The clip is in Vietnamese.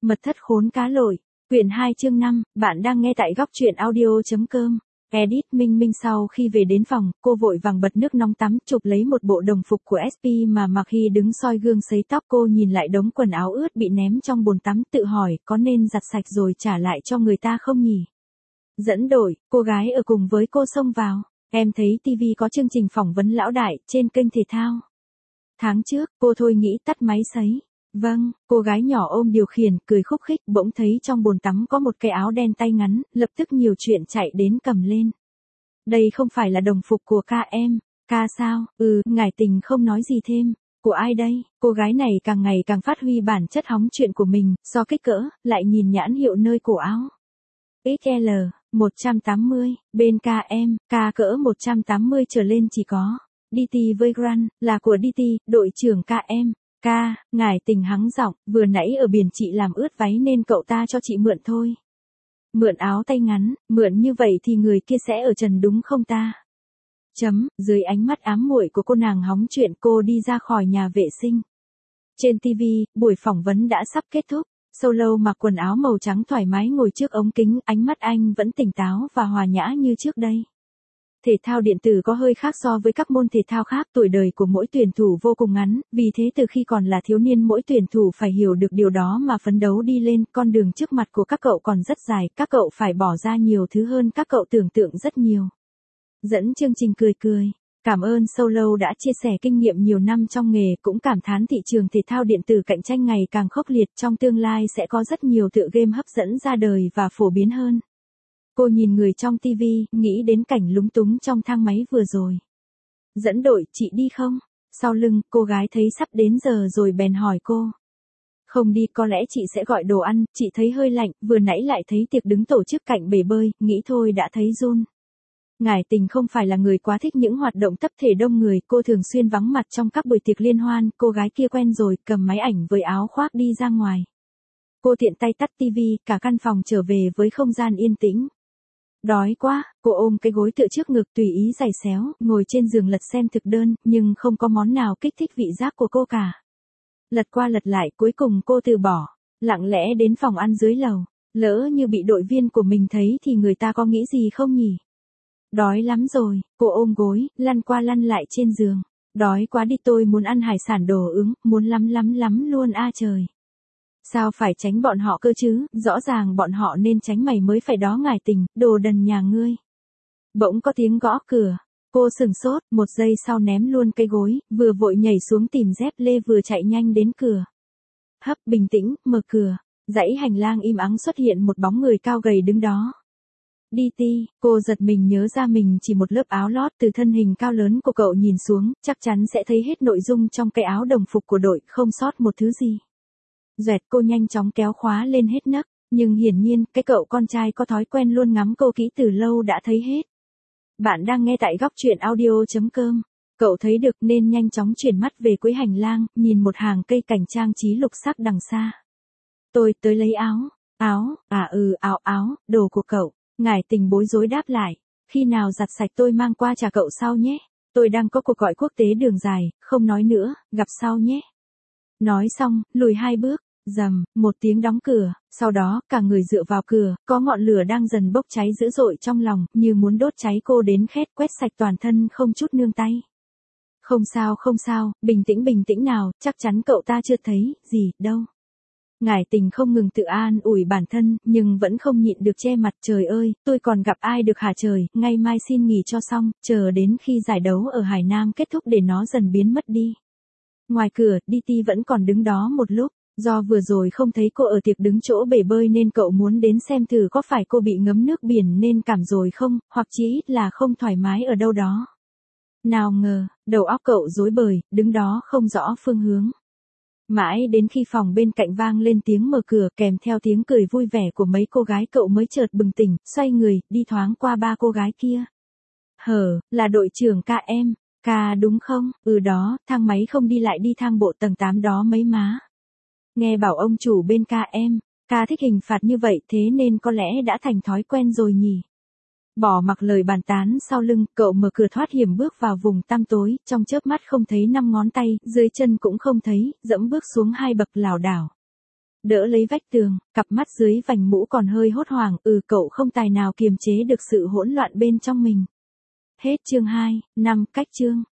Mật thất khốn cá lội, quyển 2 chương 5, bạn đang nghe tại góc truyện audio.com. Edit Minh Minh sau khi về đến phòng, cô vội vàng bật nước nóng tắm, chụp lấy một bộ đồng phục của SP mà mặc khi đứng soi gương sấy tóc. Cô nhìn lại đống quần áo ướt bị ném trong bồn tắm, tự hỏi có nên giặt sạch rồi trả lại cho người ta không nhỉ? Dẫn đội, cô gái ở cùng với cô xông vào. Em thấy TV có chương trình phỏng vấn lão đại trên kênh thể thao. Tháng trước, cô thôi nghĩ tắt máy sấy. Vâng, cô gái nhỏ ôm điều khiển, cười khúc khích, bỗng thấy trong bồn tắm có một cái áo đen tay ngắn, lập tức nhiều chuyện chạy đến cầm lên. Đây không phải là đồng phục của ca em. Ca sao? Ngải Tình không nói gì thêm. Của ai đây? Cô gái này càng ngày càng phát huy bản chất hóng chuyện của mình, do kích cỡ, lại nhìn nhãn hiệu nơi cổ áo. XL, 180, bên ca em, ca cỡ 180 trở lên chỉ có. DT với Grand, là của DT, đội trưởng ca em. Ca, Ngải Tình hắng giọng, vừa nãy ở biển chị làm ướt váy nên cậu ta cho chị mượn thôi. Mượn áo tay ngắn, mượn như vậy thì người kia sẽ ở trần đúng không ta? Dưới ánh mắt ám muội của cô nàng hóng chuyện, cô đi ra khỏi nhà vệ sinh. Trên TV, buổi phỏng vấn đã sắp kết thúc. Solo mặc quần áo màu trắng thoải mái ngồi trước ống kính, ánh mắt anh vẫn tỉnh táo và hòa nhã như trước đây. Thể thao điện tử có hơi khác so với các môn thể thao khác, tuổi đời của mỗi tuyển thủ vô cùng ngắn, vì thế từ khi còn là thiếu niên mỗi tuyển thủ phải hiểu được điều đó mà phấn đấu đi lên. Con đường trước mặt của các cậu còn rất dài, các cậu phải bỏ ra nhiều thứ hơn các cậu tưởng tượng rất nhiều. Dẫn chương trình cười. Cảm ơn Solo đã chia sẻ kinh nghiệm nhiều năm trong nghề, cũng cảm thán thị trường thể thao điện tử cạnh tranh ngày càng khốc liệt, trong tương lai sẽ có rất nhiều tựa game hấp dẫn ra đời và phổ biến hơn. Cô nhìn người trong TV, nghĩ đến cảnh lúng túng trong thang máy vừa rồi. Dẫn đội, chị đi không? Sau lưng, cô gái thấy sắp đến giờ rồi bèn hỏi cô. Không đi, có lẽ chị sẽ gọi đồ ăn, chị thấy hơi lạnh, vừa nãy lại thấy tiệc đứng tổ chức cạnh bể bơi, nghĩ thôi đã thấy run. Ngải Tình không phải là người quá thích những hoạt động tập thể đông người, cô thường xuyên vắng mặt trong các buổi tiệc liên hoan. Cô gái kia quen rồi, cầm máy ảnh với áo khoác đi ra ngoài. Cô tiện tay tắt TV, cả căn phòng trở về với không gian yên tĩnh. Đói quá, cô ôm cái gối tựa trước ngực tùy ý giày xéo, ngồi trên giường lật xem thực đơn, nhưng không có món nào kích thích vị giác của cô cả. Lật qua lật lại, cuối cùng cô từ bỏ, lặng lẽ đến phòng ăn dưới lầu. Lỡ như bị đội viên của mình thấy thì người ta có nghĩ gì không nhỉ? Đói lắm rồi, cô ôm gối, lăn qua lăn lại trên giường. Đói quá đi, tôi muốn ăn hải sản đồ ướng, muốn lắm luôn a trời. Sao phải tránh bọn họ cơ chứ, rõ ràng bọn họ nên tránh mày mới phải đó. Ngải Tình, đồ đần nhà ngươi. Bỗng có tiếng gõ cửa, cô sừng sốt, một giây sau ném luôn cái gối, vừa vội nhảy xuống tìm dép lê vừa chạy nhanh đến cửa. Hấp, bình tĩnh, mở cửa, dãy hành lang im ắng xuất hiện một bóng người cao gầy đứng đó. DT, cô giật mình nhớ ra mình chỉ một lớp áo lót, từ thân hình cao lớn của cậu nhìn xuống, chắc chắn sẽ thấy hết nội dung trong cái áo đồng phục của đội, không sót một thứ gì. Duẹt, cô nhanh chóng kéo khóa lên hết nấc, nhưng hiển nhiên, cái cậu con trai có thói quen luôn ngắm cô kỹ từ lâu đã thấy hết. Bạn đang nghe tại góc truyện audio.com. Cậu thấy được nên nhanh chóng chuyển mắt về cuối hành lang, nhìn một hàng cây cảnh trang trí lục sắc đằng xa. Tôi tới lấy áo. Áo, đồ của cậu. Ngải Tình bối rối đáp lại. Khi nào giặt sạch tôi mang qua trả cậu sau nhé. Tôi đang có cuộc gọi quốc tế đường dài, không nói nữa, gặp sau nhé. Nói xong, lùi 2 bước, rầm, một tiếng đóng cửa, sau đó, cả người dựa vào cửa, có ngọn lửa đang dần bốc cháy dữ dội trong lòng, như muốn đốt cháy cô đến khét, quét sạch toàn thân không chút nương tay. Không sao, bình tĩnh nào, chắc chắn cậu ta chưa thấy gì đâu. Ngải Tình không ngừng tự an ủi bản thân, nhưng vẫn không nhịn được che mặt. Trời ơi, tôi còn gặp ai được hả trời, ngày mai xin nghỉ cho xong, chờ đến khi giải đấu ở Hải Nam kết thúc để nó dần biến mất đi. Ngoài cửa, DT vẫn còn đứng đó một lúc, do vừa rồi không thấy cô ở tiệc đứng chỗ bể bơi nên cậu muốn đến xem thử có phải cô bị ngấm nước biển nên cảm rồi không, hoặc chí ít là không thoải mái ở đâu đó. Nào ngờ, đầu óc cậu rối bời, đứng đó không rõ phương hướng. Mãi đến khi phòng bên cạnh vang lên tiếng mở cửa kèm theo tiếng cười vui vẻ của mấy cô gái, cậu mới chợt bừng tỉnh, xoay người, đi thoáng qua 3 cô gái kia. Là đội trưởng ca em. Ca đúng không? Đó, thang máy không đi lại đi thang bộ tầng 8 đó mấy má. Nghe bảo ông chủ bên ca em, ca thích hình phạt như vậy thế nên có lẽ đã thành thói quen rồi nhỉ. Bỏ mặc lời bàn tán sau lưng, cậu mở cửa thoát hiểm bước vào vùng tăm tối, trong chớp mắt không thấy 5 ngón tay, dưới chân cũng không thấy, dẫm bước xuống 2 bậc lảo đảo. đỡ lấy vách tường, cặp mắt dưới vành mũ còn hơi hốt hoảng, cậu không tài nào kiềm chế được sự hỗn loạn bên trong mình. Hết chương 2, 5 cách chương.